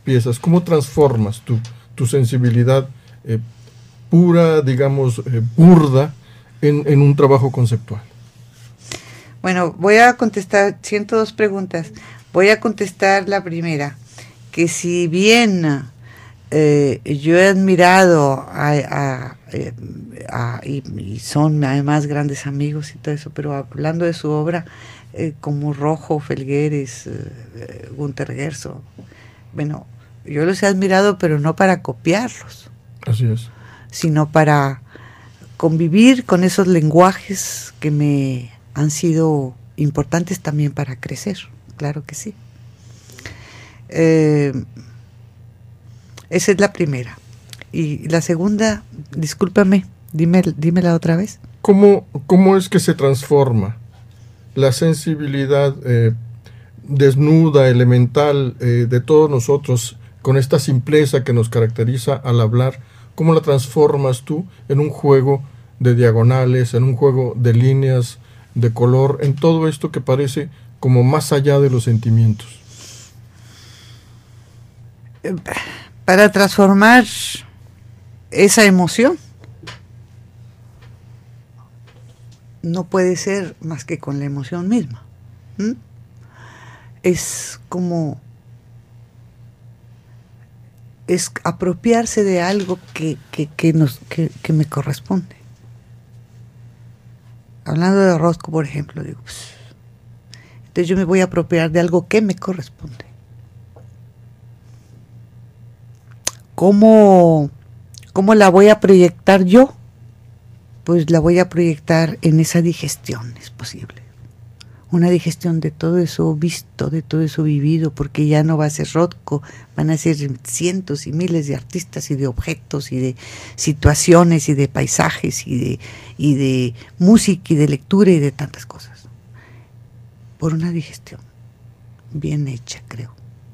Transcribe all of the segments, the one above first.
piezas? ¿Cómo transformas tu sensibilidad pura, digamos, burda, en un trabajo conceptual? Bueno, voy a contestar 102 preguntas. Voy a contestar la primera, que si bien yo he admirado y son además grandes amigos y todo eso, pero hablando de su obra, como Rojo, Felgueres, Günter Gersog, bueno, yo los he admirado, pero no para copiarlos. Así es. Sino para convivir con esos lenguajes que me han sido importantes también para crecer, claro que sí. Esa es la primera. Y la segunda, discúlpame, dímela otra vez. ¿Cómo es que se transforma la sensibilidad desnuda, elemental de todos nosotros, con esta simpleza que nos caracteriza al hablar? ¿Cómo la transformas tú en un juego de diagonales, en un juego de líneas, de color, en todo esto que parece como más allá de los sentimientos? Para transformar esa emoción, no puede ser más que con la emoción misma. Es como... es apropiarse de algo que me corresponde. Hablando de Orozco, por ejemplo, digo, entonces yo me voy a apropiar de algo que me corresponde. ¿Cómo la voy a proyectar yo? Pues la voy a proyectar en esa digestión, es posible. Una digestión de todo eso visto, de todo eso vivido, porque ya no va a ser Rothko, van a ser cientos y miles de artistas y de objetos y de situaciones y de paisajes y de música y de lectura y de tantas cosas. Por una digestión bien hecha, creo.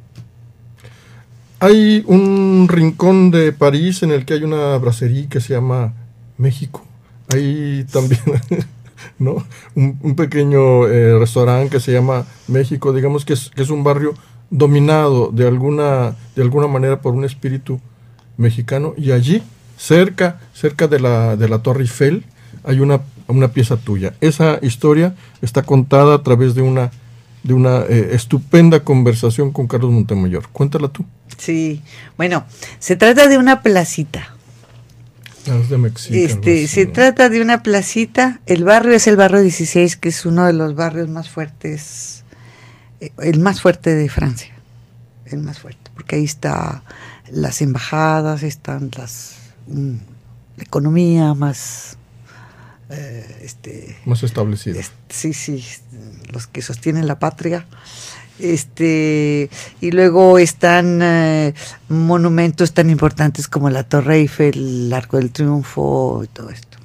Hay un rincón de París en el que hay una brasserie que se llama México. Hay también... ¿no? Un pequeño restaurante que se llama México, digamos que es un barrio dominado de alguna manera por un espíritu mexicano, y allí, cerca de la Torre Eiffel, hay una pieza tuya. Esa historia está contada a través de una estupenda conversación con Carlos Montemayor. Cuéntala tú. Sí, bueno, se trata de una placita. Se trata de una placita. El barrio es el barrio 16, que es uno de los barrios más fuertes, el más fuerte de Francia, el más fuerte, porque ahí está las embajadas, están la economía más más establecida. Sí, los que sostienen la patria. Y luego están monumentos tan importantes como la Torre Eiffel, el Arco del Triunfo y todo esto.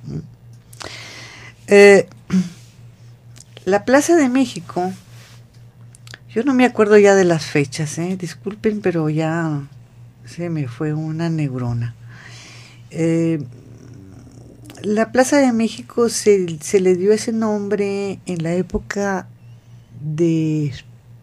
La Plaza de México, yo no me acuerdo ya de las fechas, disculpen, pero ya se me fue una neurona. La Plaza de México se le dio ese nombre en la época de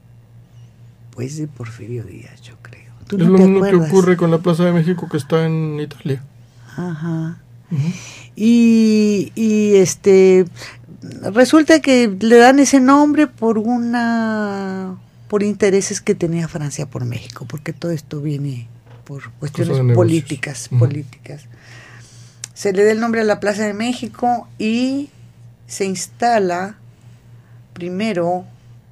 Porfirio Díaz, yo creo. Es lo mismo que ocurre con la Plaza de México, que está en Italia. Ajá. Uh-huh. Y resulta que le dan ese nombre por intereses que tenía Francia por México, porque todo esto viene por cuestiones políticas. Se le da el nombre a la Plaza de México y se instala primero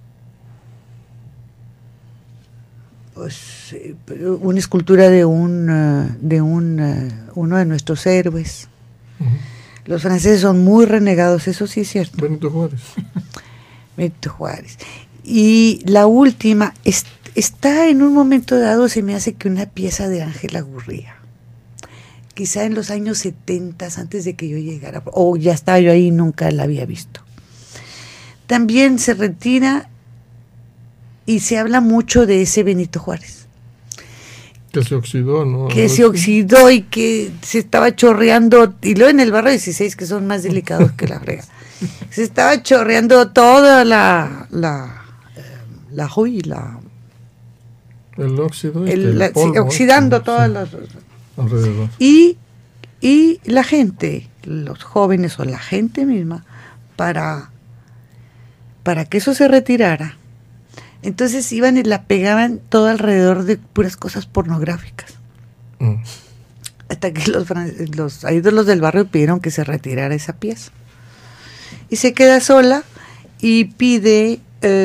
una escultura de uno de nuestros héroes. Uh-huh. Los franceses son muy renegados, eso sí es cierto. Benito Juárez. Y la última está en un momento dado, se me hace que una pieza de Ángela Gurría, quizá en los años 70, antes de que yo llegara, o ya estaba yo ahí, nunca la había visto. También se retira y se habla mucho de ese Benito Juárez. Que se oxidó, ¿no? Que se oxidó y que se estaba chorreando, y luego en el barrio 16, que son más delicados que la frega, se estaba chorreando toda la El óxido, sí, polvo, oxidando todas las... alrededor. Y la gente, los jóvenes o la gente misma, para que eso se retirara, entonces iban y la pegaban todo alrededor de puras cosas pornográficas. Hasta que los ídolos del barrio pidieron que se retirara esa pieza. Y se queda sola y pide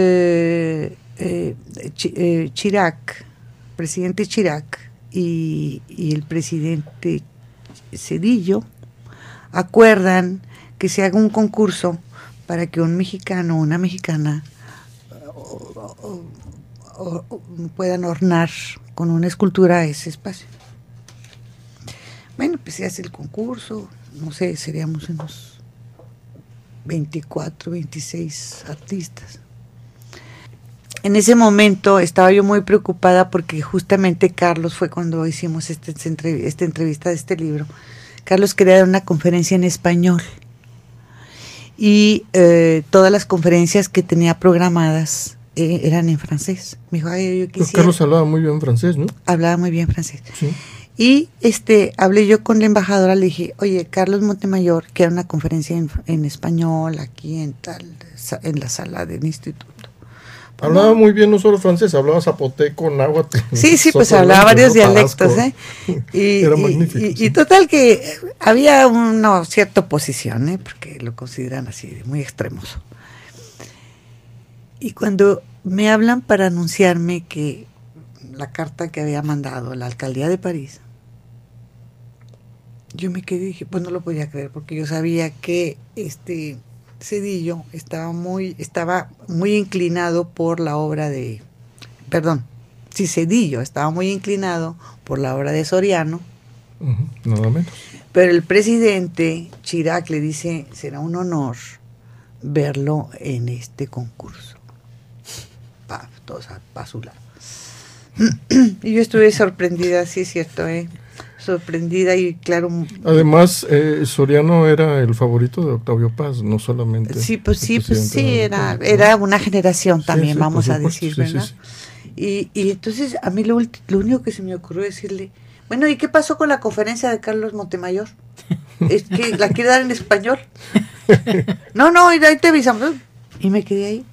Chirac, presidente Chirac y el presidente Zedillo acuerdan que se haga un concurso para que un mexicano o una mexicana puedan ornar con una escultura ese espacio. Bueno, pues se hace el concurso, no sé, seríamos unos 24, 26 artistas. En ese momento estaba yo muy preocupada porque justamente Carlos, fue cuando hicimos esta entrevista de este libro, Carlos quería dar una conferencia en español y todas las conferencias que tenía programadas eran en francés. Me dijo, ay, yo quisiera... Carlos hablaba muy bien francés, ¿no? Hablaba muy bien francés. Sí. Y hablé yo con la embajadora, le dije, oye, Carlos Montemayor quiere una conferencia en español aquí en la sala del instituto. Pues hablaba no. Muy bien, no solo francés, hablaba zapoteco, náhuatl. Sí, pues hablaba varios dialectos, Era magnífico. Y total que había una cierta oposición, porque lo consideran así, muy extremoso. Y cuando me hablan para anunciarme que la carta que había mandado la alcaldía de París, yo me quedé y dije, pues no lo podía creer, porque yo sabía que Zedillo estaba muy inclinado por la obra de, Zedillo estaba muy inclinado por la obra de Soriano. Nada menos. Pero el presidente Chirac le dice, será un honor verlo en este concurso. Todos a su lado. Y yo estuve sorprendida, sí es cierto, sorprendida y claro. Además, Soriano era el favorito de Octavio Paz, no solamente. Sí, era una generación también, vamos a decir, ¿verdad? Sí. Y entonces a mí lo único que se me ocurrió decirle, bueno, ¿y qué pasó con la conferencia de Carlos Montemayor? Es que la quiere dar en español. No, ahí te avisamos. Y me quedé ahí.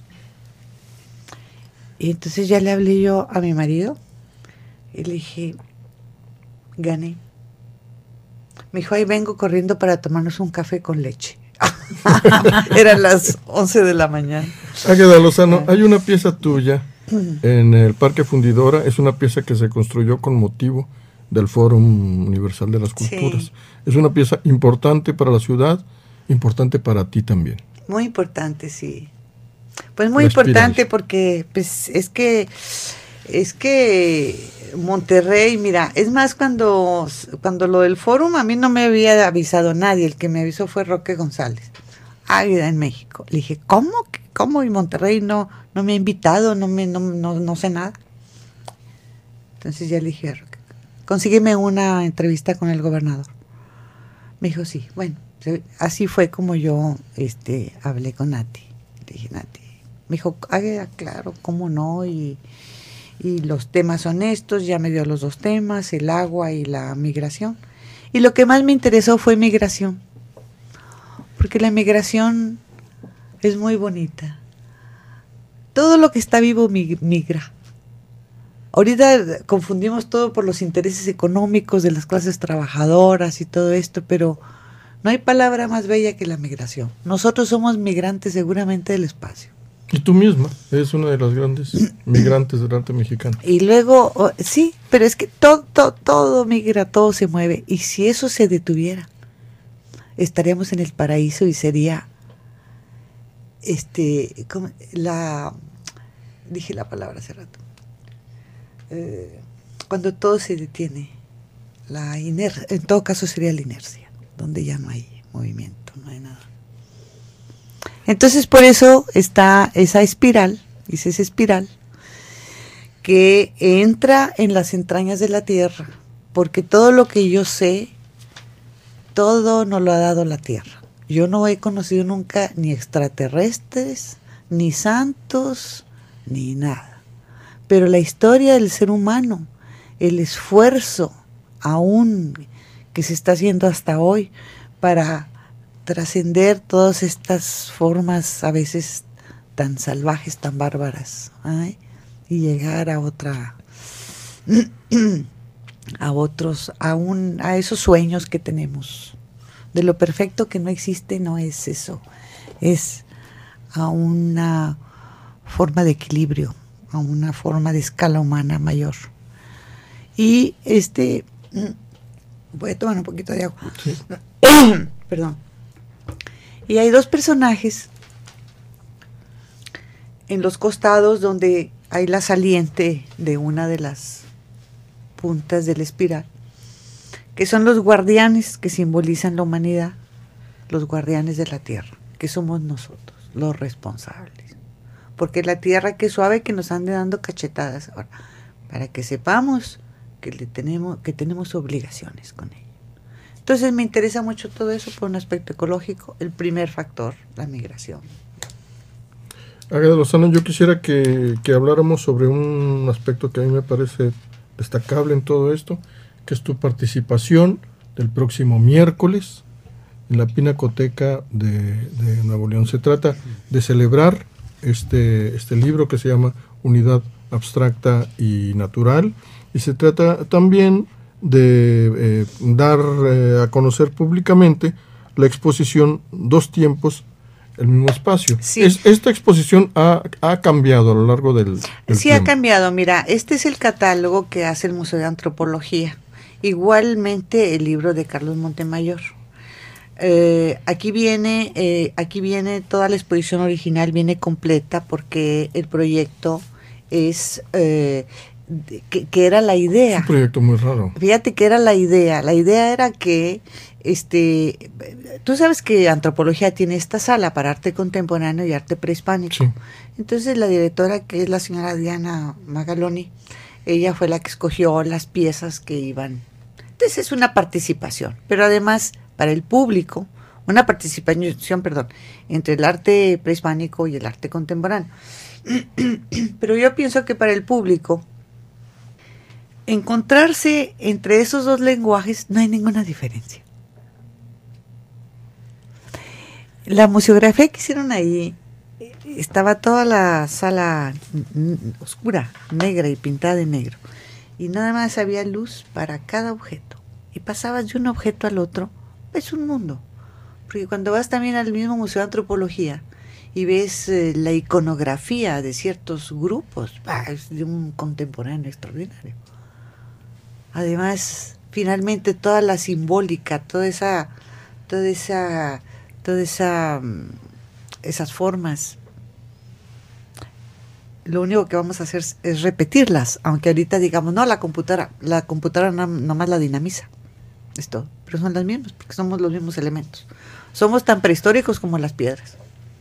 Y entonces ya le hablé yo a mi marido y le dije, gané. Me dijo, ahí vengo corriendo para tomarnos un café con leche. Eran las 11 de la mañana. Águeda Lozano, hay una pieza tuya en el Parque Fundidora, es una pieza que se construyó con motivo del Fórum Universal de las Culturas. Sí. Es una pieza importante para la ciudad, importante para ti también. Muy importante, sí. Pues muy importante porque pues es que Monterrey, mira, es más cuando lo del Fórum a mí no me había avisado nadie, el que me avisó fue Roque González, Águeda en México. Le dije, ¿cómo? Y Monterrey no me ha invitado, no sé nada. Entonces ya le dije a Roque, consígueme una entrevista con el gobernador. Me dijo, sí, bueno, así fue como yo hablé con Nati. Le dije, Nati. Me dijo, claro, cómo no, y los temas son estos, ya me dio los dos temas, el agua y la migración. Y lo que más me interesó fue migración, porque la migración es muy bonita. Todo lo que está vivo migra. Ahorita confundimos todo por los intereses económicos de las clases trabajadoras y todo esto, pero no hay palabra más bella que la migración. Nosotros somos migrantes seguramente del espacio. Y tú misma eres una de las grandes migrantes del arte mexicano. Y luego, sí, pero es que todo migra, todo se mueve. Y si eso se detuviera, estaríamos en el paraíso y sería, dije la palabra hace rato, cuando todo se detiene, en todo caso sería la inercia, donde ya no hay movimiento, no hay nada. Entonces por eso está esa espiral, que entra en las entrañas de la Tierra, porque todo lo que yo sé, todo nos lo ha dado la Tierra. Yo no he conocido nunca ni extraterrestres, ni santos, ni nada. pero la historia del ser humano, el esfuerzo aún que se está haciendo hasta hoy para trascender todas estas formas a veces tan salvajes, tan bárbaras, ¿eh? Y llegar a otra, a esos sueños que tenemos. De lo perfecto que no existe, no es eso, es a una forma de equilibrio, a una forma de escala humana mayor. Y voy a tomar un poquito de agua. Sí. Perdón. Y hay dos personajes en los costados donde hay la saliente de una de las puntas de la espiral, que son los guardianes que simbolizan la humanidad, los guardianes de la tierra, que somos nosotros, los responsables. Porque la tierra, que suave que nos ande dando cachetadas ahora, para que sepamos que tenemos obligaciones con ella. Entonces me interesa mucho todo eso por un aspecto ecológico. El primer factor, la migración. Águeda Lozano, yo quisiera que habláramos sobre un aspecto que a mí me parece destacable en todo esto, que es tu participación del próximo miércoles en la Pinacoteca de Nuevo León. Se trata de celebrar este libro que se llama Unidad Abstracta y Natural, y se trata también de dar a conocer públicamente la exposición Dos Tiempos, el mismo espacio. Sí. Esta exposición ha cambiado a lo largo del sí, tiempo. Ha cambiado. Mira, este es el catálogo que hace el Museo de Antropología. Igualmente el libro de Carlos Montemayor. Aquí viene toda la exposición original, viene completa, porque el proyecto es que era la idea. Es un proyecto muy raro. Fíjate que era la idea. La idea era que tú sabes que Antropología tiene esta sala para arte contemporáneo y arte prehispánico. Sí. Entonces la directora, que es la señora Diana Magaloni, ella fue la que escogió las piezas que iban. Entonces es una participación, pero además para el público, una participación, entre el arte prehispánico y el arte contemporáneo. Pero yo pienso que para el público, encontrarse entre esos dos lenguajes no hay ninguna diferencia. La museografía que hicieron ahí, estaba toda la sala oscura, negra y pintada de negro, y nada más había luz para cada objeto, y pasabas de un objeto al otro, es un mundo. Porque cuando vas también al mismo Museo de Antropología y ves la iconografía de ciertos grupos, es de un contemporáneo extraordinario. Además, finalmente toda la simbólica, esas formas, lo único que vamos a hacer es repetirlas, aunque ahorita digamos, no, la computadora nomás la dinamiza, es todo, pero son las mismas, porque somos los mismos elementos, somos tan prehistóricos como las piedras.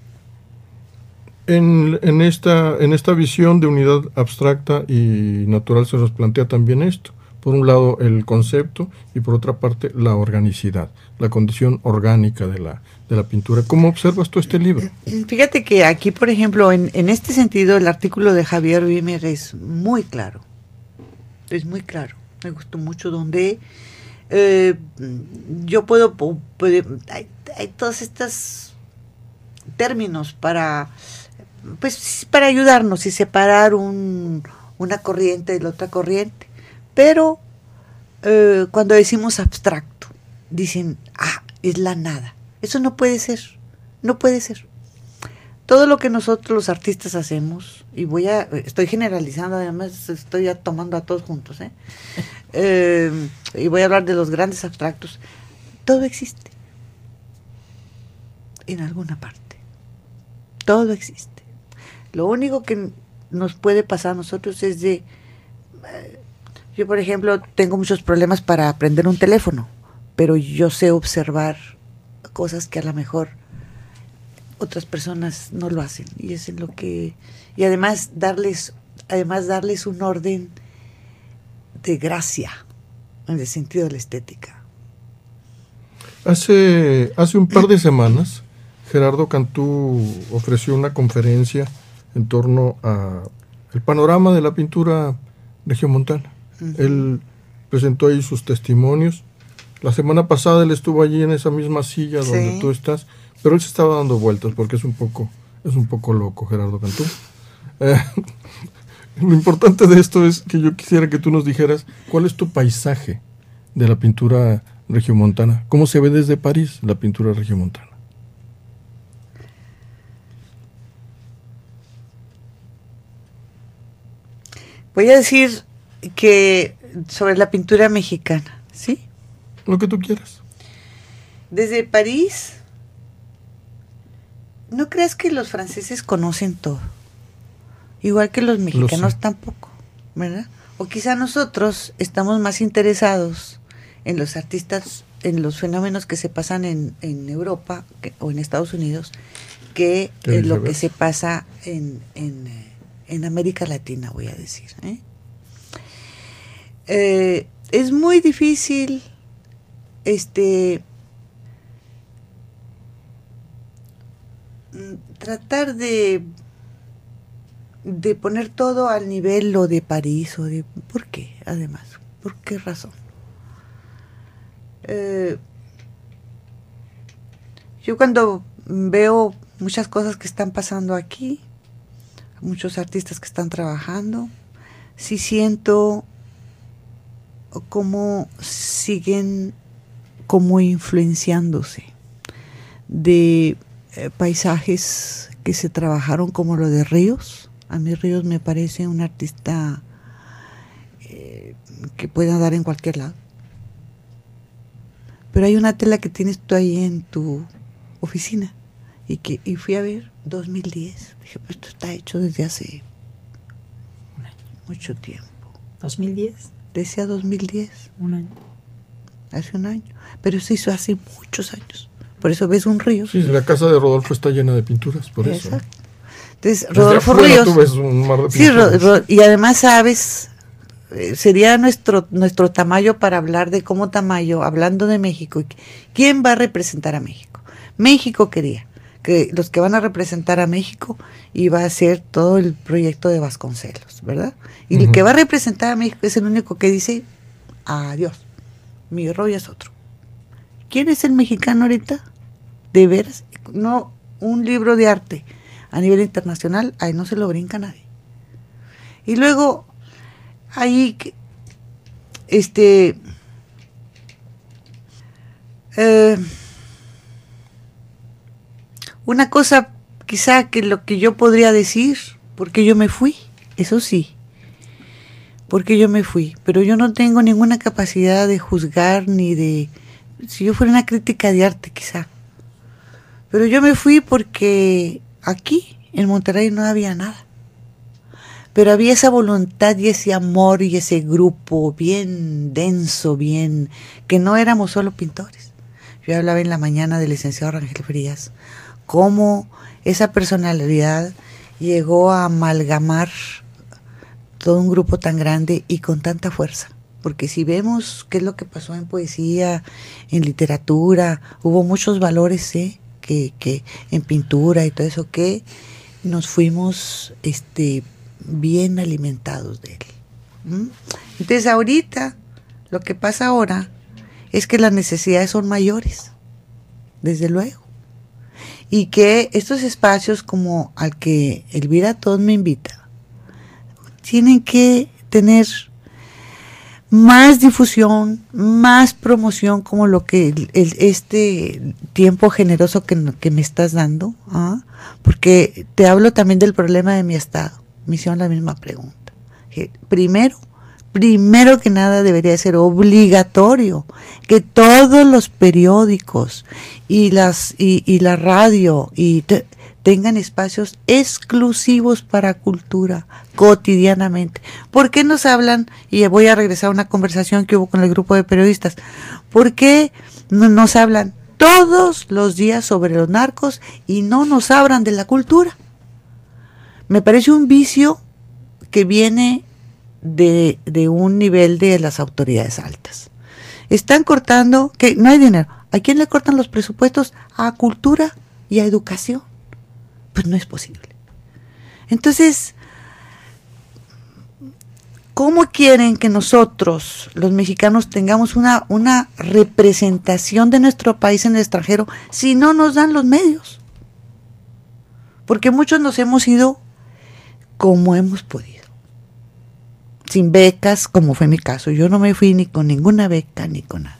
En esta visión de unidad abstracta y natural se nos plantea también esto. Por un lado el concepto y por otra parte la organicidad, la condición orgánica de la pintura. ¿Cómo observas tú este libro? Fíjate que aquí, por ejemplo, en este sentido, el artículo de Javier Wimmer es muy claro. Es muy claro. Me gustó mucho, donde yo puedo hay todos estos términos para ayudarnos y separar una corriente de la otra corriente. Pero cuando decimos abstracto, dicen, es la nada. Eso no puede ser, no puede ser. Todo lo que nosotros los artistas hacemos, y estoy generalizando, además estoy ya tomando a todos juntos, y voy a hablar de los grandes abstractos, todo existe, en alguna parte, todo existe. Lo único que nos puede pasar a nosotros es yo, por ejemplo, tengo muchos problemas para aprender un teléfono, pero yo sé observar cosas que a lo mejor otras personas no lo hacen, y es en lo que, y además darles un orden de gracia en el sentido de la estética. Hace un par de semanas Gerardo Cantú ofreció una conferencia en torno a el panorama de la pintura regiomontana. Él presentó ahí sus testimonios. La semana pasada él estuvo allí en esa misma silla donde tú estás, pero él se estaba dando vueltas porque es un poco loco, Gerardo Cantú. Lo importante de esto es que yo quisiera que tú nos dijeras cuál es tu paisaje de la pintura regiomontana. ¿Cómo se ve desde París la pintura regiomontana? Voy a decir que sobre la pintura mexicana, ¿sí? Lo que tú quieras. Desde París, no creas que los franceses conocen todo, igual que los mexicanos tampoco, ¿verdad? O quizá nosotros estamos más interesados en los artistas, en los fenómenos que se pasan en Europa o en Estados Unidos, que lo que se pasa en América Latina, voy a decir. Es muy difícil tratar de poner todo al nivel o de París o de... ¿Por qué? Además, ¿por qué razón? Yo cuando veo muchas cosas que están pasando aquí, muchos artistas que están trabajando, sí siento cómo siguen como influenciándose de paisajes que se trabajaron como lo de Ríos. A mí Ríos me parece un artista que puede dar en cualquier lado. Pero hay una tela que tienes tú ahí en tu oficina y fui a ver 2010. Dije, pues esto está hecho desde hace mucho tiempo. ¿2010? Decía 2010. Un año. Hace un año. Pero se hizo hace muchos años. Por eso ves un río. Sí, la casa de Rodolfo está llena de pinturas, por eso. Exacto. Entonces, desde Rodolfo afuera Ríos. Tú ves un mar de pinturas. Sí, y además sabes, sería nuestro Tamayo para hablar de cómo Tamayo, hablando de México, ¿quién va a representar a México? México quería que los que van a representar a México iba a ser todo el proyecto de Vasconcelos, ¿verdad? Y el que va a representar a México es el único que dice adiós, mi rollo es otro. ¿Quién es el mexicano ahorita? De veras, no, un libro de arte a nivel internacional, ahí no se lo brinca nadie. Y luego, ahí, una cosa quizá que lo que yo podría decir, porque yo me fui, eso sí, porque yo me fui, pero yo no tengo ninguna capacidad de juzgar ni de, si yo fuera una crítica de arte quizá, pero yo me fui porque aquí en Monterrey no había nada, pero había esa voluntad y ese amor y ese grupo bien denso, bien, que no éramos solo pintores. Yo hablaba en la mañana del licenciado Rangel Frías, cómo esa personalidad llegó a amalgamar todo un grupo tan grande y con tanta fuerza. Porque si vemos qué es lo que pasó en poesía, en literatura, hubo muchos valores que en pintura y todo eso, que nos fuimos bien alimentados de él. Entonces ahorita, lo que pasa ahora es que las necesidades son mayores, desde luego. Y que estos espacios como al que Elvira Todd me invita, tienen que tener más difusión, más promoción, como lo que este tiempo generoso que me estás dando, porque te hablo también del problema de mi estado. Me hicieron la misma pregunta. Primero que nada debería ser obligatorio que todos los periódicos y la radio tengan espacios exclusivos para cultura cotidianamente. ¿Por qué nos hablan? Y voy a regresar a una conversación que hubo con el grupo de periodistas. ¿Por qué nos hablan todos los días sobre los narcos y no nos hablan de la cultura? Me parece un vicio que viene de un nivel de las autoridades altas. Están cortando, que no hay dinero. ¿A quién le cortan los presupuestos? A cultura y a educación. Pues no es posible. Entonces, ¿Cómo quieren que nosotros, los mexicanos, tengamos una representación de nuestro país en el extranjero si no nos dan los medios? Porque muchos nos hemos ido como hemos podido. Sin becas, como fue mi caso. Yo no me fui ni con ninguna beca ni con nada.